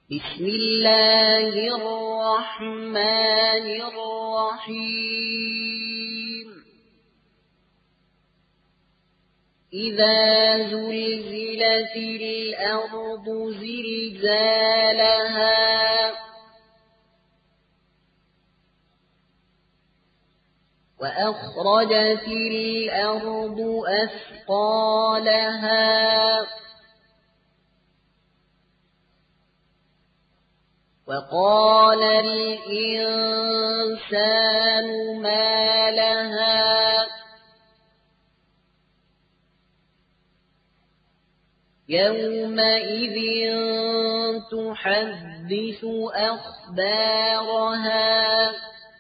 بسم الله الرحمن الرحيم إذا زلزلت الأرض زلزالها وأخرجت الأرض أثقالها وقال الإنسان ما لها يومئذ تحدث أخبارها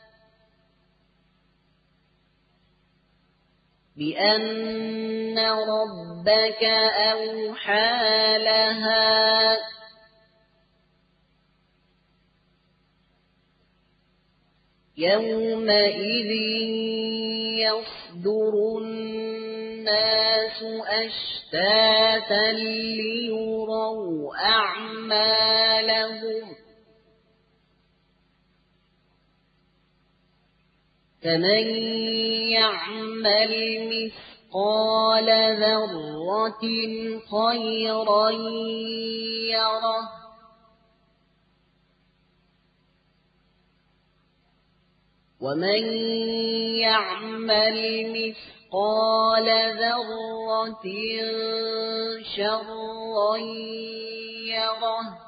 بأن ربك أوحى لها يومئذ يصدر الناس أشتاتا ليروا أعمالهم فمن يعمل مثقال ذرة خيرا يره ومن يعمل مثقال ذرة شرا يره